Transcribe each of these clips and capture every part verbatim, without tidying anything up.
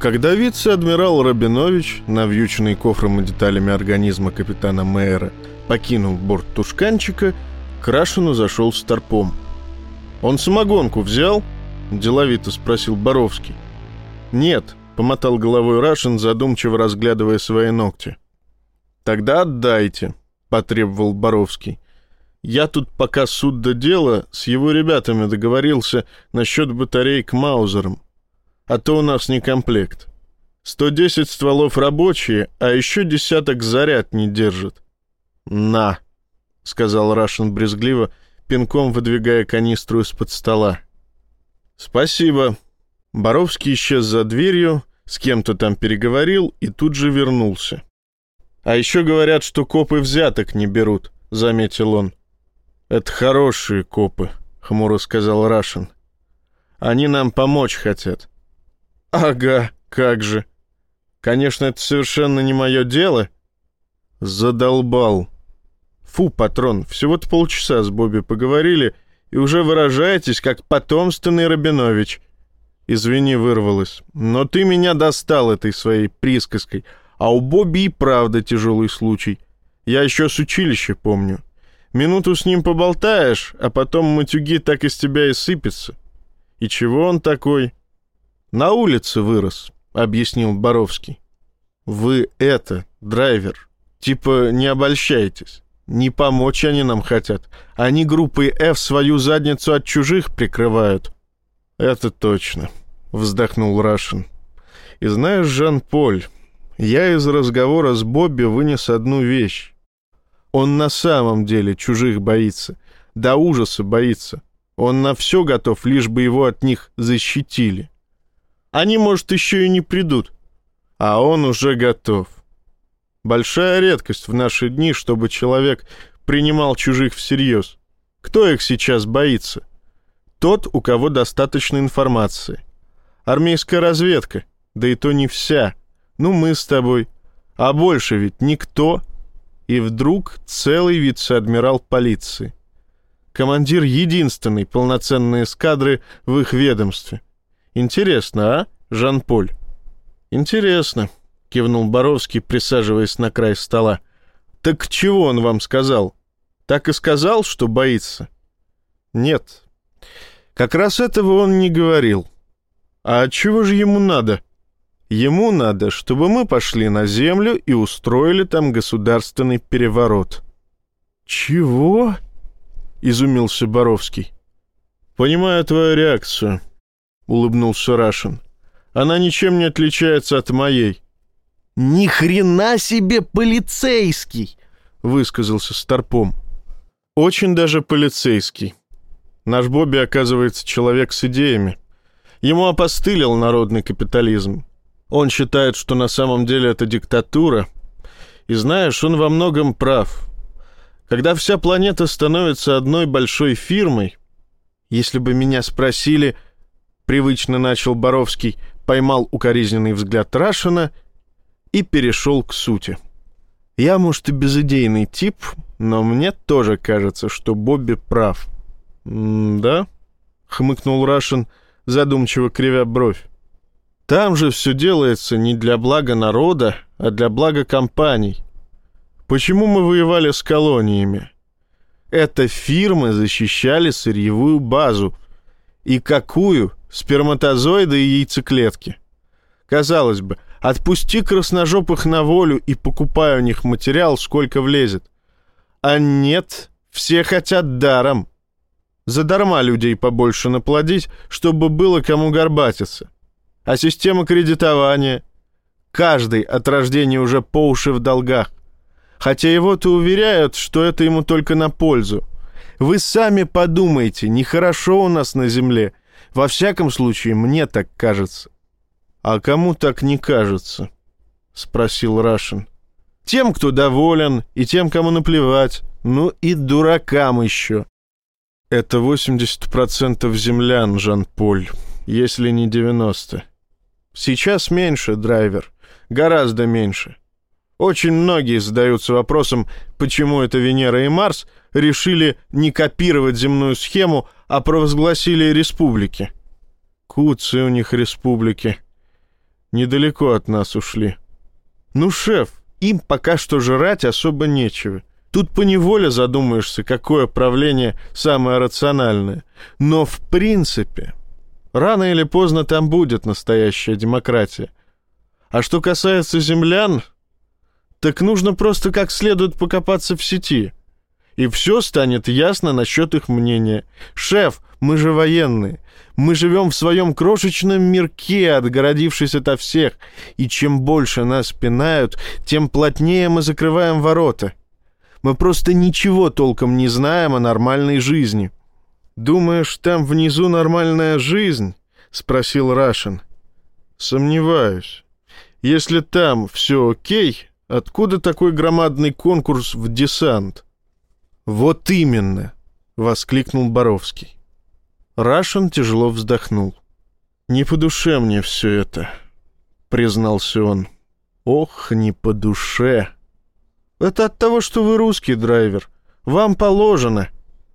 Когда вице-адмирал Рабинович, навьюченный кофром и деталями организма капитана Мэйера, покинул борт тушканчика, к Рашину зашел Старпом. «Он самогонку взял?» — деловито спросил Боровский. «Нет», — помотал головой Рашин, задумчиво разглядывая свои ногти. «Тогда отдайте», — потребовал Боровский. «Я тут, пока суд до дела, с его ребятами договорился насчет батарей к маузерам. А то у нас не комплект. сто десять стволов рабочие, а еще десяток заряд не держит». «На», — сказал Рашин брезгливо, пинком выдвигая канистру из-под стола. «Спасибо». Боровский исчез за дверью, с кем-то там переговорил и тут же вернулся. «А еще говорят, что копы взяток не берут», — заметил он. «Это хорошие копы», — хмуро сказал Рашин. «Они нам помочь хотят». «Ага, как же. Конечно, это совершенно не мое дело». «Задолбал». «Фу, патрон, всего-то полчаса с Бобби поговорили, и уже выражаетесь, как потомственный Рабинович». «Извини, вырвалось. Но ты меня достал этой своей присказкой, а у Бобби и правда тяжелый случай. Я еще с училища помню. Минуту с ним поболтаешь, а потом матюги так из тебя и сыпятся. И чего он такой?» «На улице вырос», — объяснил Боровский. «Вы это, драйвер, типа не обольщайтесь. Не помочь они нам хотят. Они группой F свою задницу от чужих прикрывают». «Это точно», — вздохнул Рашин. «И знаешь, Жан-Поль, я из разговора с Бобби вынес одну вещь. Он на самом деле чужих боится, до ужаса боится. Он на все готов, лишь бы его от них защитили. Они, может, еще и не придут, а он уже готов. Большая редкость в наши дни, чтобы человек принимал чужих всерьез. Кто их сейчас боится? Тот, у кого достаточно информации. Армейская разведка, да и то не вся. Ну, мы с тобой. А больше ведь никто. И вдруг целый вице-адмирал полиции. Командир единственной полноценной эскадры в их ведомстве. Интересно, а, Жан-Поль?» «Интересно», — кивнул Боровский, присаживаясь на край стола. «Так чего он вам сказал? Так и сказал, что боится?» «Нет, как раз этого он не говорил. А чего же ему надо?» «Ему надо, чтобы мы пошли на землю и устроили там государственный переворот». «Чего?» — изумился Боровский. «Понимаю твою реакцию», — улыбнулся Рашин. «Она ничем не отличается от моей». «Ни хрена себе полицейский!» — высказался Старпом. «Очень даже полицейский. Наш Бобби, оказывается, человек с идеями. Ему опостылил народный капитализм. Он считает, что на самом деле это диктатура. И знаешь, он во многом прав. Когда вся планета становится одной большой фирмой... Если бы меня спросили...» Привычно начал Боровский, поймал укоризненный взгляд Рашина и перешел к сути. «Я, может, и безыдейный тип, но мне тоже кажется, что Бобби прав». «Да?» — хмыкнул Рашин, задумчиво кривя бровь. «Там же все делается не для блага народа, а для блага компаний. Почему мы воевали с колониями? Это фирмы защищали сырьевую базу. И какую? Сперматозоиды и яйцеклетки. Казалось бы, отпусти красножопых на волю и покупай у них материал, сколько влезет. А нет, все хотят даром. Задарма людей побольше наплодить, чтобы было кому горбатиться. А система кредитования? Каждый от рождения уже по уши в долгах. Хотя его-то уверяют, что это ему только на пользу. Вы сами подумайте, нехорошо у нас на земле. Во всяком случае, мне так кажется». «А кому так не кажется?» — спросил Рашин. «Тем, кто доволен, и тем, кому наплевать. Ну и дуракам еще». «Это восемьдесят процентов землян, Жан-Поль, если не девяносто. Сейчас меньше, драйвер, гораздо меньше. Очень многие задаются вопросом, почему это Венера и Марс решили не копировать земную схему, а провозгласили республики. Куцы у них республики. недалеко от нас ушли. Ну, шеф, им пока что жрать особо нечего. Тут поневоле задумаешься, какое правление самое рациональное. Но в принципе, рано или поздно там будет настоящая демократия. А что касается землян, так нужно просто как следует покопаться в сети. И все станет ясно насчет их мнения. Шеф, мы же военные. Мы живем в своем крошечном мирке, отгородившись ото всех. И чем больше нас пинают, тем плотнее мы закрываем ворота. Мы просто ничего толком не знаем о нормальной жизни. «Думаешь, там внизу нормальная жизнь?» — спросил Рашин. «Сомневаюсь. Если там все окей, откуда такой громадный конкурс в десант?» «Вот именно!» — воскликнул Боровский. Рашин тяжело вздохнул. «Не по душе мне все это», — признался он. «Ох, не по душе!» «Это от того, что вы русский, драйвер. Вам положено».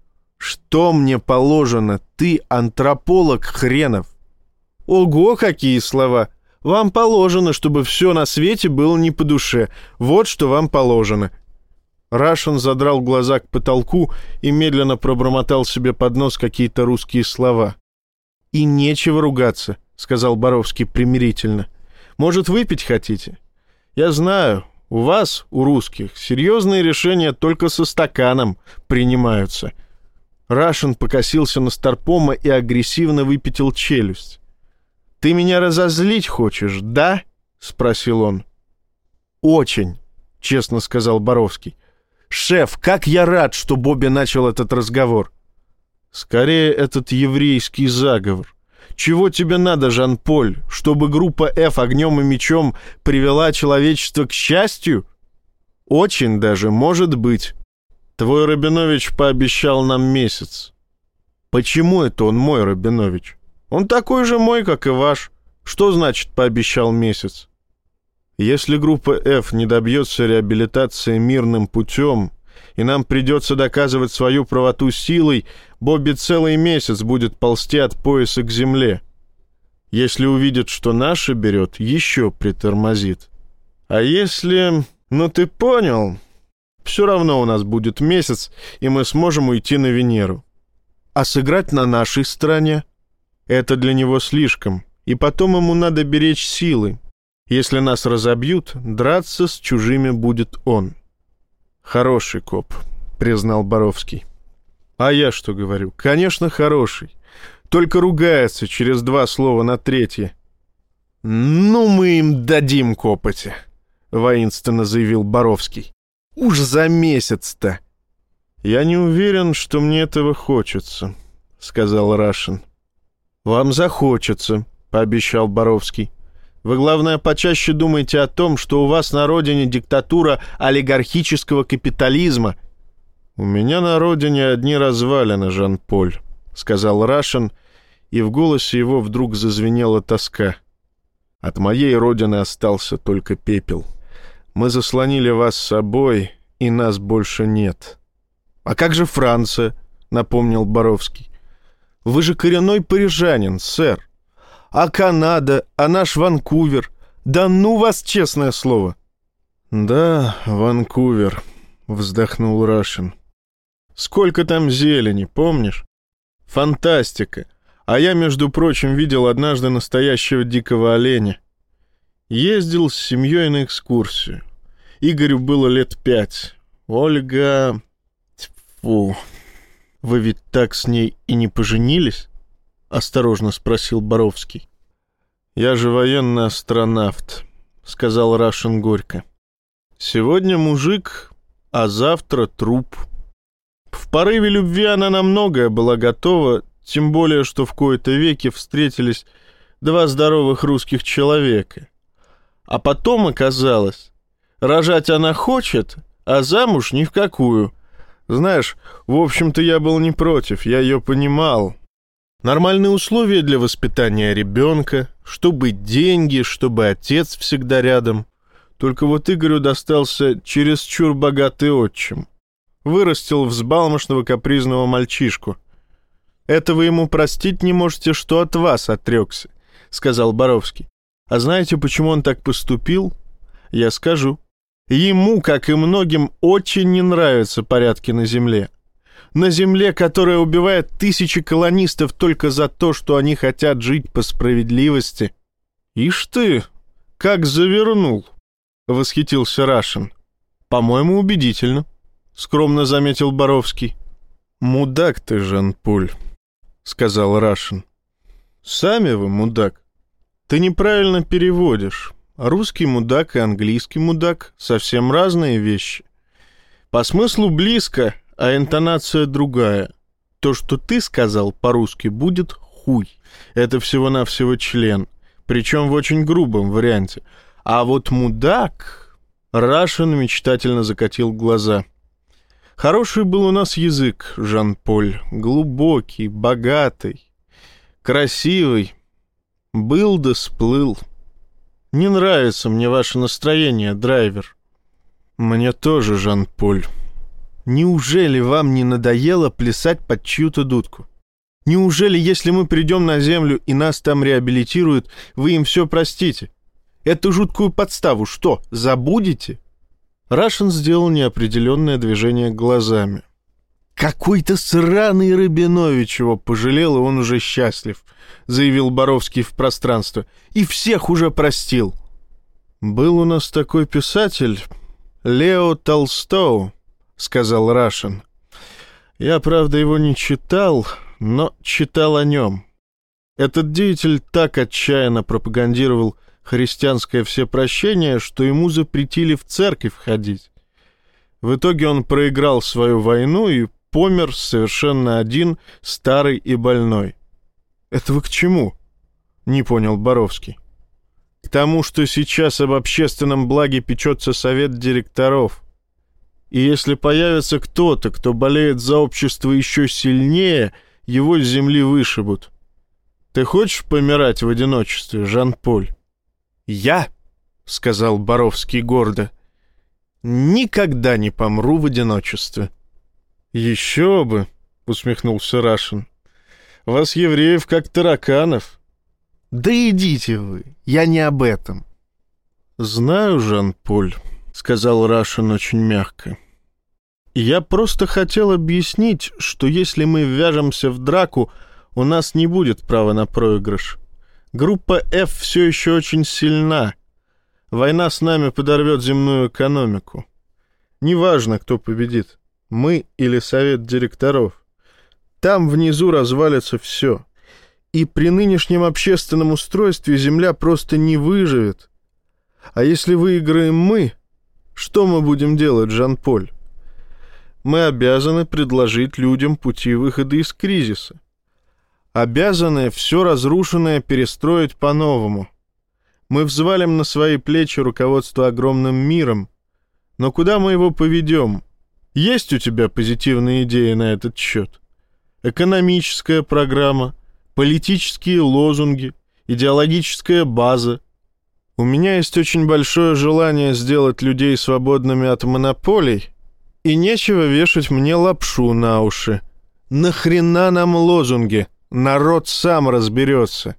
«Что мне положено? Ты антрополог хренов». «Ого, какие слова! Вам положено, чтобы все на свете было не по душе. Вот что вам положено». Рашин задрал глаза к потолку и медленно пробормотал себе под нос какие-то русские слова. «И нечего ругаться», — сказал Боровский примирительно. «Может, выпить хотите? Я знаю, у вас, у русских, серьезные решения только со стаканом принимаются». Рашин покосился на Старпома и агрессивно выпятил челюсть. «Ты меня разозлить хочешь, да?» — спросил он. «Очень», — честно сказал Боровский. «Шеф, как я рад, что Бобби начал этот разговор». «Скорее, этот еврейский заговор. Чего тебе надо, Жан-Поль, чтобы группа F огнем и мечом привела человечество к счастью? Очень даже, может быть. Твой Рабинович пообещал нам месяц». «Почему это он мой Рабинович? Он такой же мой, как и ваш. Что значит пообещал месяц?» «Если группа F не добьется реабилитации мирным путем, и нам придется доказывать свою правоту силой, Бобби целый месяц будет ползти от пояса к земле. Если увидит, что наша берет, еще притормозит. А если... ну ты понял, все равно у нас будет месяц, и мы сможем уйти на Венеру. А сыграть на нашей стороне? Это для него слишком, и потом ему надо беречь силы. Если нас разобьют, драться с чужими будет он». «Хороший коп», — признал Боровский. «А я что говорю? Конечно, хороший. Только ругается через два слова на третье». «Ну, мы им дадим копоти», — воинственно заявил Боровский. «Уж за месяц-то». «Я не уверен, что мне этого хочется», — сказал Рашин. «Вам захочется», — пообещал Боровский. «Вы, главное, почаще думайте о том, что у вас на родине диктатура олигархического капитализма». «У меня на родине одни развалины, Жан-Поль», — сказал Рашин, и в голосе его вдруг зазвенела тоска. «От моей родины остался только пепел. Мы заслонили вас с собой, и нас больше нет». «А как же Франция?» — напомнил Боровский. «Вы же коренной парижанин, сэр. А Канада, а наш Ванкувер? Да ну вас, честное слово!» «Да, Ванкувер», — вздохнул Рашин. «Сколько там зелени, помнишь? Фантастика. А я, между прочим, видел однажды настоящего дикого оленя. Ездил с семьей на экскурсию. Игорю было лет пять. Ольга... Тьфу. Вы ведь так с ней и не поженились?» — осторожно спросил Боровский. «Я же военный астронавт», — сказал Рашин горько. «Сегодня мужик, а завтра труп». В порыве любви она на многое была готова, тем более, что в кои-то веки встретились два здоровых русских человека. А потом оказалось, рожать она хочет, а замуж ни в какую. Знаешь, в общем-то, я был не против, я ее понимал. Нормальные условия для воспитания ребенка, чтобы деньги, чтобы отец всегда рядом. Только вот Игорю достался чересчур богатый отчим. Вырастил взбалмошного капризного мальчишку. «Это вы ему простить не можете, что от вас отрекся», — сказал Боровский. А знаете, почему он так поступил? Я скажу. Ему, как и многим, очень не нравятся порядки на Земле. На Земле, которая убивает тысячи колонистов только за то, что они хотят жить по справедливости. Ишь ты, как завернул, — восхитился Рашин. По-моему, убедительно, — скромно заметил Боровский. Мудак ты, Жан-Поль, — сказал Рашин. Сами вы мудак. Ты неправильно переводишь. Русский мудак и английский мудак — совсем разные вещи. По смыслу близко, а интонация другая. То, что ты сказал по-русски, будет хуй. Это всего-навсего член, причем в очень грубом варианте. А вот мудак... Рашин мечтательно закатил глаза. Хороший был у нас язык, Жан-Поль. Глубокий, богатый, красивый. Был да сплыл. Не нравится мне ваше настроение, драйвер. Мне тоже, Жан-Поль. Неужели вам не надоело плясать под чью-то дудку? Неужели, если мы придем на Землю и нас там реабилитируют, вы им все простите? Эту жуткую подставу что, забудете?» Рашин сделал неопределенное движение глазами. «Какой-то сраный Рабинович его пожалел, и он уже счастлив», — заявил Боровский в пространство. «И всех уже простил». «Был у нас такой писатель, Лео Толстой», — сказал Рашин. «Я, правда, его не читал, но читал о нем. Этот деятель так отчаянно пропагандировал христианское всепрощение, что ему запретили в церковь ходить. В итоге он проиграл свою войну и помер совершенно один, старый и больной». «Это вы к чему?» — не понял Боровский. «К тому, что сейчас об общественном благе печется совет директоров. И если появится кто-то, кто болеет за общество еще сильнее, его с земли вышибут. Ты хочешь помирать в одиночестве, Жан-Поль?» «Я, — сказал Боровский гордо, — никогда не помру в одиночестве». «Еще бы, — усмехнулся Рашин, — вас, евреев, как тараканов». «Да идите вы, я не об этом». «Знаю, Жан-Поль, — сказал Рашин очень мягко. Я просто хотел объяснить, что если мы ввяжемся в драку, у нас не будет права на проигрыш. Группа F все еще очень сильна. Война с нами подорвет земную экономику. Неважно, кто победит, мы или совет директоров. Там внизу развалится все. И при нынешнем общественном устройстве земля просто не выживет. А если выиграем мы, что мы будем делать, Жан-Поль? Мы обязаны предложить людям пути выхода из кризиса. Обязаны все разрушенное перестроить по-новому. Мы взвалим на свои плечи руководство огромным миром. Но куда мы его поведем? Есть у тебя позитивные идеи на этот счет? Экономическая программа, политические лозунги, идеологическая база. У меня есть очень большое желание сделать людей свободными от монополий, и нечего вешать мне лапшу на уши. Нахрена нам лозунги? Народ сам разберется».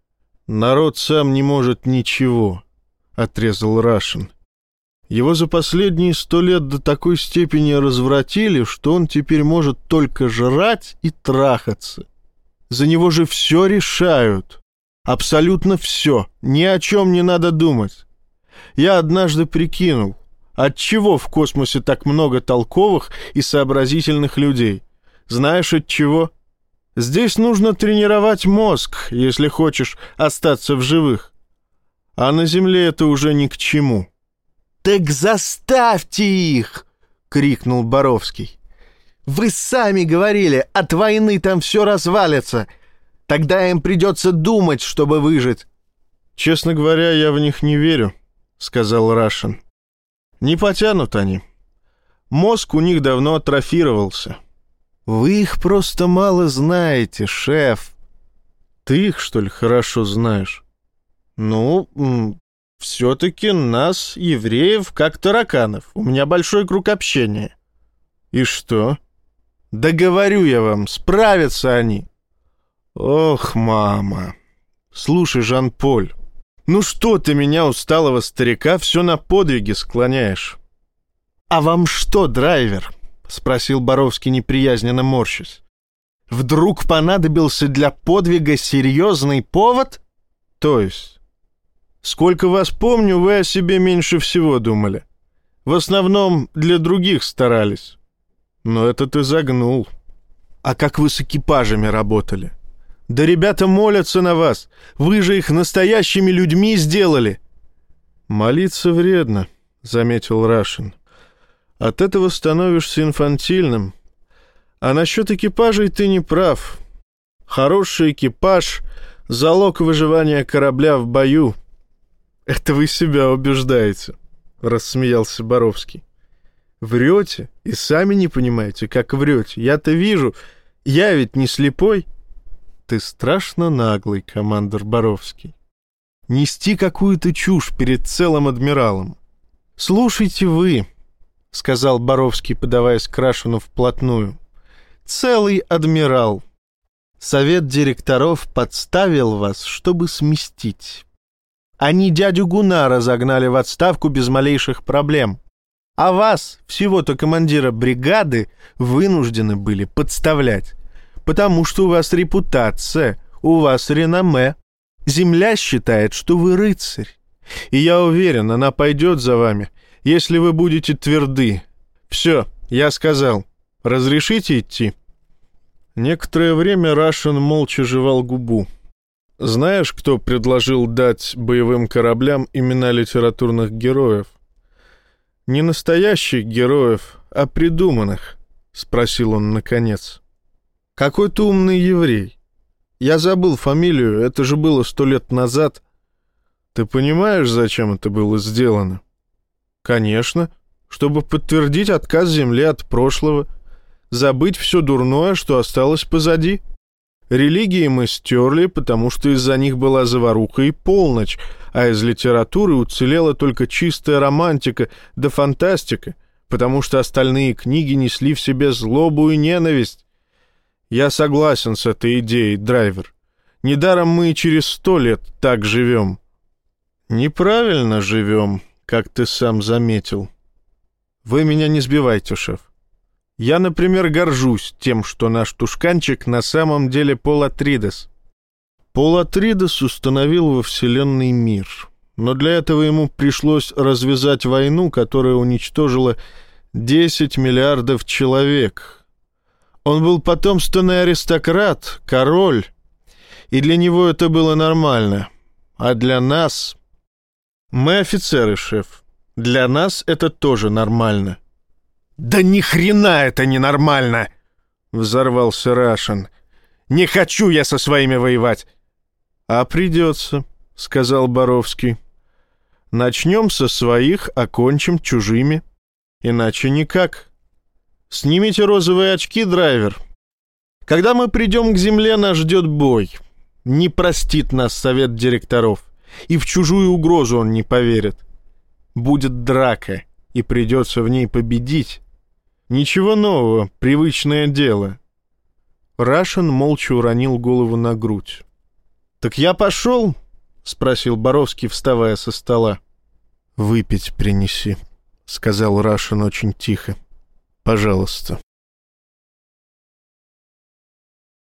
«Народ сам не может ничего», — отрезал Рашин. «Его за последние сто лет до такой степени развратили, что он теперь может только жрать и трахаться. За него же все решают. Абсолютно все. Ни о чем не надо думать. Я однажды прикинул, отчего в космосе так много толковых и сообразительных людей. Знаешь, от чего? Здесь нужно тренировать мозг, если хочешь остаться в живых. А на Земле это уже ни к чему». «Так заставьте их!» — крикнул Боровский. «Вы сами говорили, от войны там все развалится. Тогда им придется думать, чтобы выжить». «Честно говоря, я в них не верю», — сказал Рашин. «Не потянут они. Мозг у них давно атрофировался». «Вы их просто мало знаете, шеф». «Ты их, что ли, хорошо знаешь?» «Ну, все-таки нас, евреев, как тараканов. У меня большой круг общения». «И что?» «Да говорю я вам, справятся они». «Ох, мама. Слушай, Жан-Поль, Ну что ты меня, усталого старика, все на подвиги склоняешь? А вам что, драйвер? Спросил Боровский, неприязненно морщась. Вдруг понадобился для подвига серьезный повод? То есть, сколько вас помню, вы о себе меньше всего думали. В основном для других старались. Но это ты загнул. А как вы с экипажами работали? Да ребята молятся на вас. Вы же их настоящими людьми сделали. Молиться вредно, заметил Рашин. От этого становишься инфантильным. А насчет экипажей ты не прав. Хороший экипаж — залог выживания корабля в бою. Это вы себя убеждаете, рассмеялся Боровский. Врете и сами не понимаете, как врете. Я-то вижу, я ведь не слепой. Ты страшно наглый, командир Боровский. Нести какую-то чушь перед целым адмиралом. Слушайте вы, сказал Боровский, подаваясь к Рашину вплотную. Целый адмирал. Совет директоров подставил вас, чтобы сместить. Они дядю Гунара загнали в отставку без малейших проблем. А вас, всего-то командира бригады, вынуждены были подставлять. Потому что у вас репутация, у вас реноме. Земля считает, что вы рыцарь. И я уверен, она пойдет за вами, если вы будете тверды. Все, я сказал. Разрешите идти?» Некоторое время Рашин молча жевал губу. «Знаешь, кто предложил дать боевым кораблям имена литературных героев?» «Не настоящих героев, а придуманных», — спросил он наконец. «Какой-то умный еврей. Я забыл фамилию, это же было сто лет назад. Ты понимаешь, зачем это было сделано?» «Конечно, чтобы подтвердить отказ Земли от прошлого, забыть все дурное, что осталось позади. Религии мы стерли, потому что из-за них была заваруха и полночь, а из литературы уцелела только чистая романтика да фантастика, потому что остальные книги несли в себе злобу и ненависть. Я согласен с этой идеей, драйвер. Недаром мы и через сто лет так живем». «Неправильно живем, как ты сам заметил. Вы меня не сбивайте, шеф. Я, например, горжусь тем, что наш тушканчик на самом деле Пол Атридес. Пол Атридес установил во Вселенной мир, но для этого ему пришлось развязать войну, которая уничтожила десять миллиардов человек. Он был потомственный аристократ, король, и для него это было нормально. А для нас... Мы офицеры, шеф. Для нас это тоже нормально». «Да ни хрена это не нормально!» — взорвался Рашин. «Не хочу я со своими воевать!» «А придется», — сказал Боровский. «Начнем со своих, окончим чужими. Иначе никак. Снимите розовые очки, драйвер. Когда мы придем к земле, нас ждет бой. Не простит нас совет директоров, и в чужую угрозу он не поверит. Будет драка, и придется в ней победить. Ничего нового, привычное дело». Рашин молча уронил голову на грудь. «Так я пошел?» — спросил Боровский, вставая со стола. «Выпить принеси», — сказал Рашин очень тихо. «Пожалуйста».